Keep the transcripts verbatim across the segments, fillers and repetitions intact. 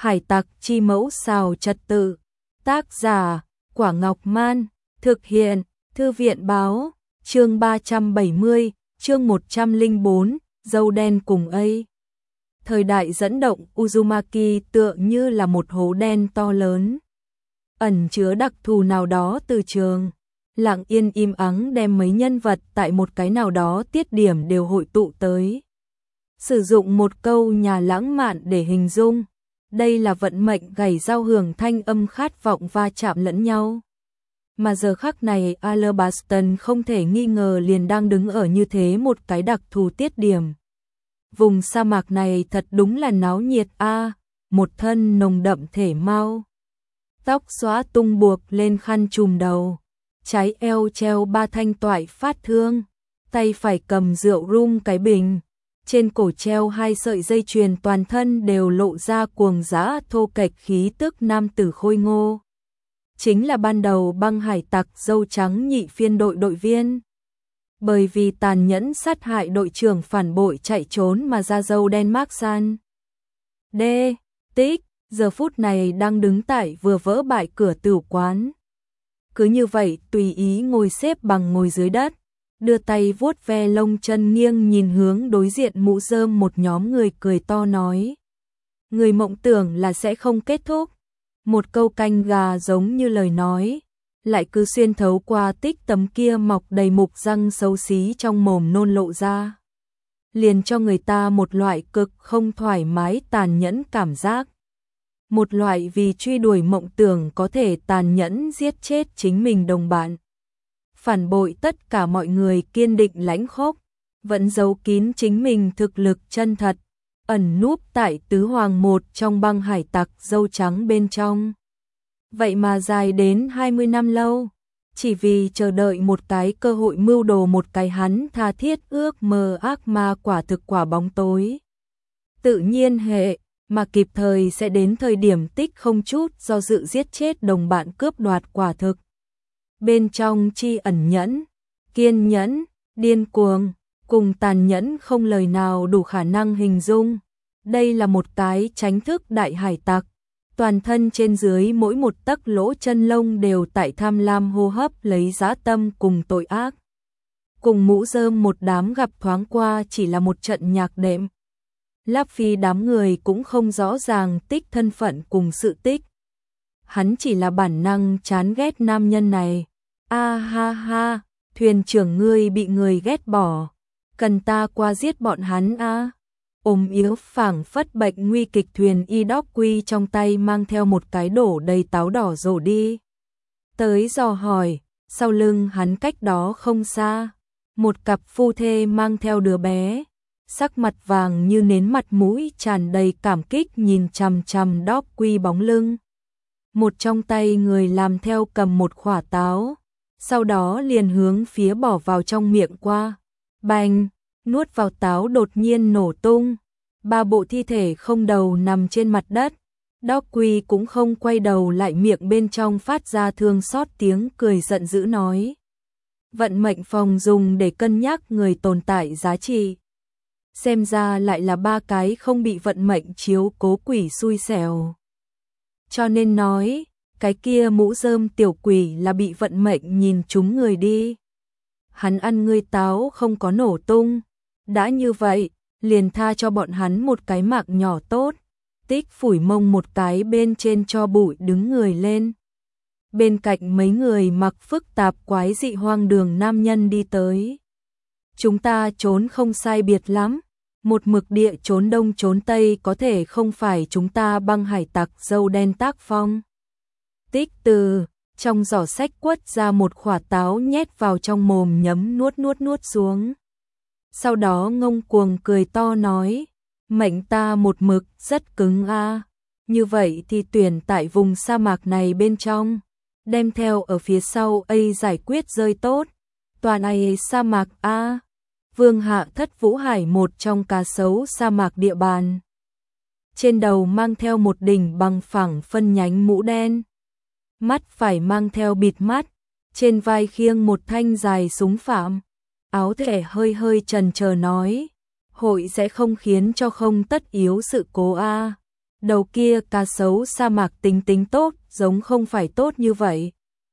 Hải tặc chi mẫu xào trật tự. Tác giả, Quả Ngọc Man. Thực hiện, Thư viện báo. Chương ba trăm bảy mươi, chương một trăm lẻ bốn, dâu đen cùng ấy. Thời đại dẫn động Uzumaki tựa như là một hố đen to lớn, ẩn chứa đặc thù nào đó từ trường. Lặng yên im ắng đem mấy nhân vật tại một cái nào đó tiết điểm đều hội tụ tới. Sử dụng một câu nhà lãng mạn để hình dung, đây là vận mệnh gảy giao hưởng thanh âm khát vọng va chạm lẫn nhau. Mà giờ khắc này Alabaston không thể nghi ngờ liền đang đứng ở như thế một cái đặc thù tiết điểm. Vùng sa mạc này thật đúng là náo nhiệt a, à, một thân nồng đậm thể mau. Tóc xóa tung buộc lên khăn trùm đầu, trái eo treo ba thanh toại phát thương, tay phải cầm rượu rum cái bình, trên cổ treo hai sợi dây chuyền, toàn thân đều lộ ra cuồng dã thô kệch khí tức nam tử khôi ngô. Chính là ban đầu băng hải tặc dâu trắng nhị phiên đội đội viên. Bởi vì tàn nhẫn sát hại đội trưởng phản bội chạy trốn mà ra dâu đen Mark San. D. Tích, giờ phút này đang đứng tại vừa vỡ bại cửa tửu quán. Cứ như vậy tùy ý ngồi xếp bằng ngồi dưới đất, đưa tay vuốt ve lông chân, nghiêng nhìn hướng đối diện mũ rơm một nhóm người, cười to nói. Người mộng tưởng là sẽ không kết thúc. Một câu canh gà giống như lời nói, lại cứ xuyên thấu qua Tích tấm kia mọc đầy mục răng xấu xí trong mồm nôn lộ ra. Liền cho người ta một loại cực không thoải mái tàn nhẫn cảm giác. Một loại vì truy đuổi mộng tưởng có thể tàn nhẫn giết chết chính mình đồng bạn. Phản bội tất cả mọi người, kiên định lãnh khốc, vẫn giấu kín chính mình thực lực chân thật, ẩn núp tại tứ hoàng một trong băng hải tặc dâu trắng bên trong. Vậy mà dài đến hai mươi năm lâu, chỉ vì chờ đợi một cái cơ hội mưu đồ một cái hắn tha thiết ước mơ ác ma, quả thực quả bóng tối. Tự nhiên hệ, mà kịp thời sẽ đến thời điểm Tích không chút do dự giết chết đồng bạn cướp đoạt, quả thực. Bên trong chi ẩn nhẫn, kiên nhẫn, điên cuồng, cùng tàn nhẫn không lời nào đủ khả năng hình dung. Đây là một cái tránh thức đại hải tặc, toàn thân trên dưới mỗi một tấc lỗ chân lông đều tại tham lam hô hấp lấy dã tâm cùng tội ác. Cùng mũ rơm một đám gặp thoáng qua chỉ là một trận nhạc đệm. Láp Phi đám người cũng không rõ ràng Tích thân phận cùng sự tích. Hắn chỉ là bản năng chán ghét nam nhân này. A ha ha, thuyền trưởng ngươi bị người ghét bỏ, cần ta qua giết bọn hắn a? À? Ôm yếu phảng phất bệnh nguy kịch thuyền y đốc quy trong tay mang theo một cái đổ đầy táo đỏ rổ đi. Tới dò hỏi, sau lưng hắn cách đó không xa, một cặp phu thê mang theo đứa bé, sắc mặt vàng như nến, mặt mũi tràn đầy cảm kích nhìn chằm chằm đốc quy bóng lưng. Một trong tay người làm theo cầm một quả táo, sau đó liền hướng phía bỏ vào trong miệng qua. Bành, nuốt vào táo đột nhiên nổ tung. Ba bộ thi thể không đầu nằm trên mặt đất. Đốc quy cũng không quay đầu lại, miệng bên trong phát ra thương xót tiếng cười giận dữ nói. Vận mệnh phòng dùng để cân nhắc người tồn tại giá trị. Xem ra lại là ba cái không bị vận mệnh chiếu cố quỷ xui xẻo. Cho nên nói, cái kia mũ rơm tiểu quỷ là bị vận mệnh nhìn trúng người đi. Hắn ăn ngươi táo không có nổ tung. Đã như vậy, liền tha cho bọn hắn một cái mạng nhỏ tốt. Tích phủi mông một cái bên trên cho bụi, đứng người lên. Bên cạnh mấy người mặc phức tạp quái dị hoang đường nam nhân đi tới. Chúng ta trốn không sai biệt lắm. Một mực địa trốn đông trốn tây, có thể không phải chúng ta băng hải tặc dâu đen tác phong. Tích từ trong giỏ sách quất ra một quả táo nhét vào trong mồm, nhấm nuốt nuốt nuốt xuống. Sau đó ngông cuồng cười to nói, mệnh ta một mực rất cứng a, à. Như vậy thì tuyển tại vùng sa mạc này bên trong, đem theo ở phía sau ấy giải quyết rơi tốt. Toàn ấy sa mạc a, à. Vương Hạ Thất Vũ Hải, một trong cá sấu sa mạc địa bàn. Trên đầu mang theo một đỉnh bằng phẳng phân nhánh mũ đen. Mắt phải mang theo bịt mắt, trên vai khiêng một thanh dài súng phạm. Áo thể hơi hơi chần chờ nói, hội sẽ không khiến cho không tất yếu sự cố a. đầu kia cá sấu sa mạc tính tính tốt, giống không phải tốt như vậy.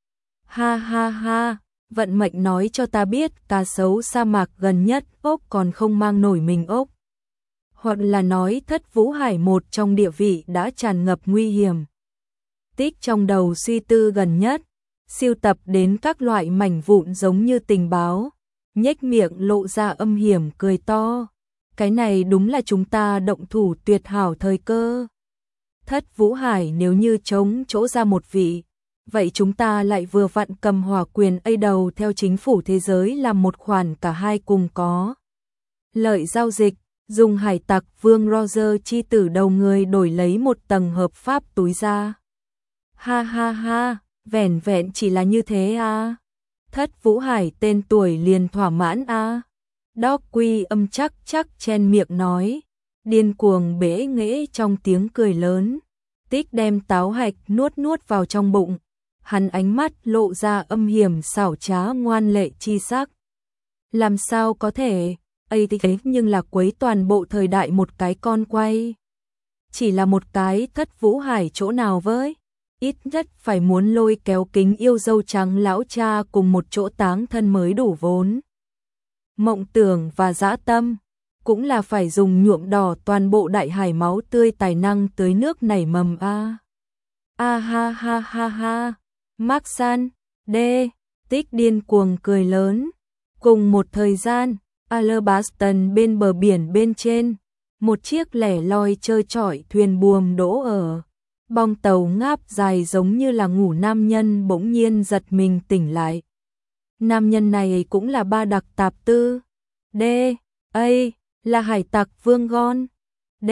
Ha ha ha, vận mệnh nói cho ta biết cá sấu sa mạc gần nhất ốc còn không mang nổi mình ốc. Hoặc là nói Thất Vũ Hải một trong địa vị đã tràn ngập nguy hiểm. Tích trong đầu suy tư gần nhất, siêu tập đến các loại mảnh vụn giống như tình báo, nhếch miệng lộ ra âm hiểm cười to. Cái này đúng là chúng ta động thủ tuyệt hảo thời cơ. Thất Vũ Hải nếu như chống chỗ ra một vị, vậy chúng ta lại vừa vặn cầm hỏa quyền A đầu theo chính phủ thế giới làm một khoản cả hai cùng có lợi giao dịch, dùng hải tặc Vương Roger chi tử đầu người đổi lấy một tầng hợp pháp túi ra. Ha ha ha, vẻn vẹn chỉ là như thế à. Thất Vũ Hải tên tuổi liền thỏa mãn à. Đốc Quy âm chắc chắc chen miệng nói, điên cuồng bể nghễ trong tiếng cười lớn. Tích đem táo hạch nuốt nuốt vào trong bụng, hắn ánh mắt lộ ra âm hiểm xảo trá ngoan lệ chi sắc. Làm sao có thể, ấy thế nhưng là quấy toàn bộ thời đại một cái con quay. Chỉ là một cái Thất Vũ Hải chỗ nào với, ít nhất phải muốn lôi kéo kính yêu dâu trắng lão cha cùng một chỗ táng thân mới đủ vốn. Mộng tưởng và dã tâm, cũng là phải dùng nhuộm đỏ toàn bộ đại hải máu tươi tài năng tới nước nảy mầm a. A ha ha ha ha, Mark San, đê, Tích điên cuồng cười lớn. Cùng một thời gian, Alabaston bên bờ biển bên trên, một chiếc lẻ loi trơ trọi thuyền buồm đỗ ở. Bong tàu ngáp dài giống như là ngủ nam nhân bỗng nhiên giật mình tỉnh lại. Nam nhân này cũng là ba đặc tạp tư. D. A. Là hải tặc Vương Gon. D.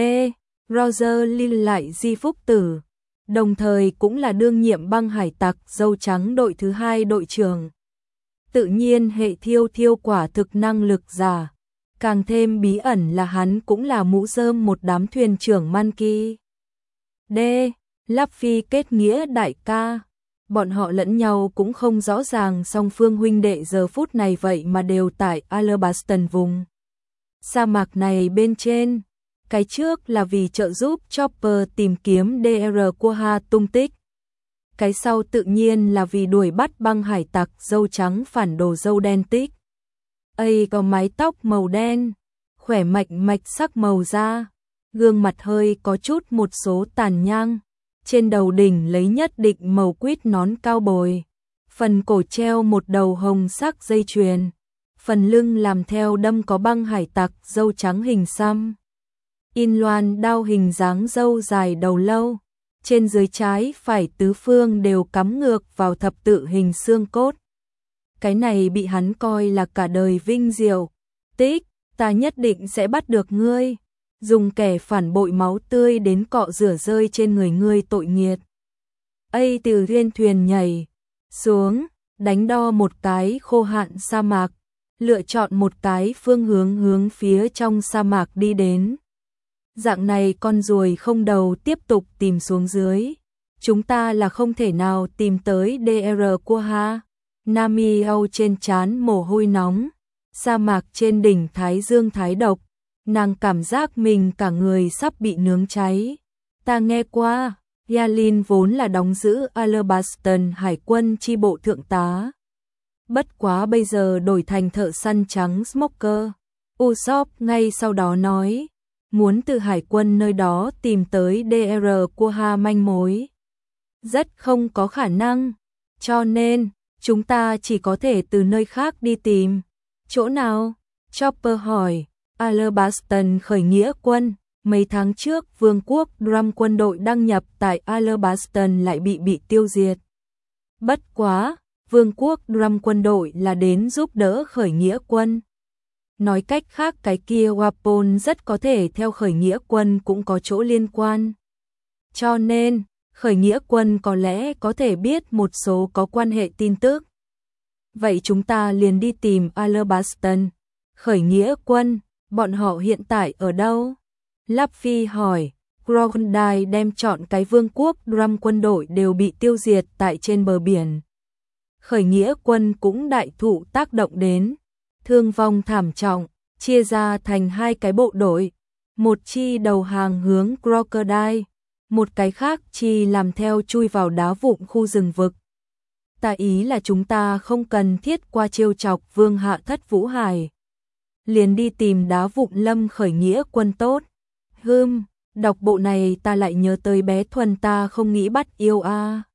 Roger Lee lại di phúc tử. Đồng thời cũng là đương nhiệm băng hải tặc dâu trắng đội thứ hai đội trưởng. Tự nhiên hệ thiêu thiêu quả thực năng lực giả. Càng thêm bí ẩn là hắn cũng là mũ rơm một đám thuyền trưởng Monkey. D. Luffy kết nghĩa đại ca. Bọn họ lẫn nhau cũng không rõ ràng, song phương huynh đệ giờ phút này vậy mà đều tại Alabaston vùng sa mạc này bên trên. Cái trước là vì trợ giúp Chopper tìm kiếm đê rờ Quagga tung tích. Cái sau tự nhiên là vì đuổi bắt băng hải tặc dâu trắng phản đồ dâu đen Tích. A có mái tóc màu đen, khỏe mạch mạch sắc màu da, gương mặt hơi có chút một số tàn nhang. Trên đầu đỉnh lấy nhất định màu quýt nón cao bồi, phần cổ treo một đầu hồng sắc dây chuyền, phần lưng làm theo đâm có băng hải tặc dâu trắng hình xăm. In loan đao hình dáng dâu dài đầu lâu, trên dưới trái phải tứ phương đều cắm ngược vào thập tự hình xương cốt. Cái này bị hắn coi là cả đời vinh diệu. Tích, ta nhất định sẽ bắt được ngươi. Dùng kẻ phản bội máu tươi đến cọ rửa rơi trên người ngươi tội nghiệt. A từ trên thuyền nhảy xuống, đánh đo một cái khô hạn sa mạc, lựa chọn một cái phương hướng hướng phía trong sa mạc đi đến. Dạng này con ruồi không đầu tiếp tục tìm xuống dưới. Chúng ta là không thể nào tìm tới đê rờ Quagga. Nami Âu trên trán mồ hôi nóng, sa mạc trên đỉnh Thái Dương thái độc. Nàng cảm giác mình cả người sắp bị nướng cháy. Ta nghe qua, Yalin vốn là đóng giữ Alabaston hải quân chi bộ thượng tá. Bất quá bây giờ đổi thành thợ săn trắng Smoker. Usopp ngay sau đó nói, muốn từ hải quân nơi đó tìm tới đê rờ Quagga manh mối. Rất không có khả năng, cho nên, chúng ta chỉ có thể từ nơi khác đi tìm. Chỗ nào? Chopper hỏi. Alabaston khởi nghĩa quân, mấy tháng trước Vương quốc Drum quân đội đăng nhập tại Alabaston lại bị bị tiêu diệt. Bất quá, Vương quốc Drum quân đội là đến giúp đỡ khởi nghĩa quân. Nói cách khác cái kia Wapol rất có thể theo khởi nghĩa quân cũng có chỗ liên quan. Cho nên, khởi nghĩa quân có lẽ có thể biết một số có quan hệ tin tức. Vậy chúng ta liền đi tìm Alabaston. Khởi nghĩa quân, bọn họ hiện tại ở đâu? Luffy hỏi. Crocodile đem chọn cái vương quốc Drum quân đội đều bị tiêu diệt tại trên bờ biển. Khởi nghĩa quân cũng đại thụ tác động đến, thương vong thảm trọng, chia ra thành hai cái bộ đội, một chi đầu hàng hướng Crocodile, một cái khác chi làm theo chui vào đá vụn khu rừng vực. Ta ý là chúng ta không cần thiết qua trêu chọc Vương Hạ Thất Vũ Hải. Liền đi tìm đá vụn Lâm khởi nghĩa quân tốt. Hưm, đọc bộ này ta lại nhớ tới bé Thuần ta không nghĩ bắt yêu a.